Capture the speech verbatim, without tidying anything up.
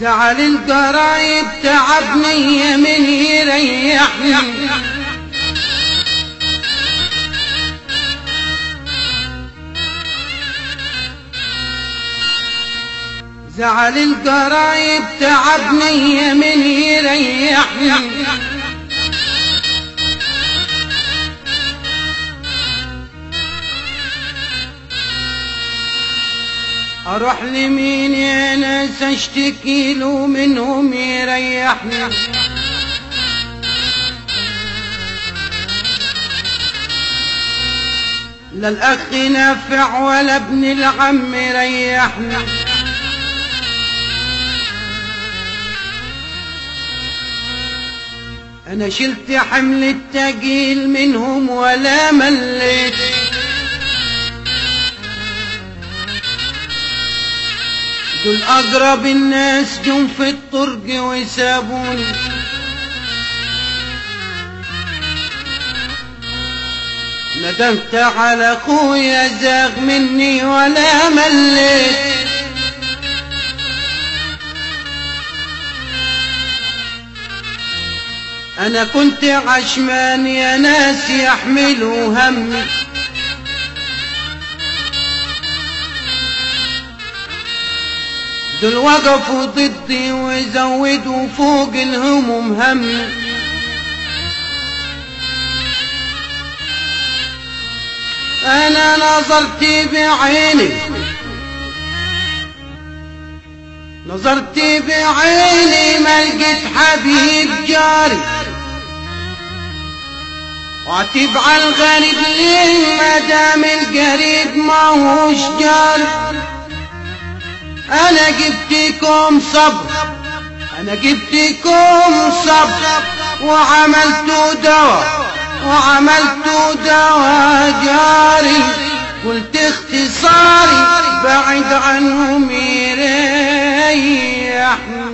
زعل القرايب تعبني من يريحني، زعل القرايب تعبني من يريحني، اروح لمين يا ناس اشتكي له منهم يريحني، لا الاخ نافع ولا ابن العم يريحني، انا شلت حمل التقيل منهم ولا مليت، دول اقرب الناس جم في الطرق وسابوني، ندمت على اخويا زاغ مني ولا مليت، انا كنت عشمان يا ناس يحملوا همي، دول وقفوا ضدي وزودوا فوق الهموم همي، انا نظرت بعيني نظرت بعيني ما لقيت حبيب جاري، واعتب على الغريب ليه ما دام القريب ما هوش جاري، انا جبتكم صبر انا جبتكم صبر وعملت دواء وعملت دواء جاري، قلت اختصاري بعد عنهم يريحني.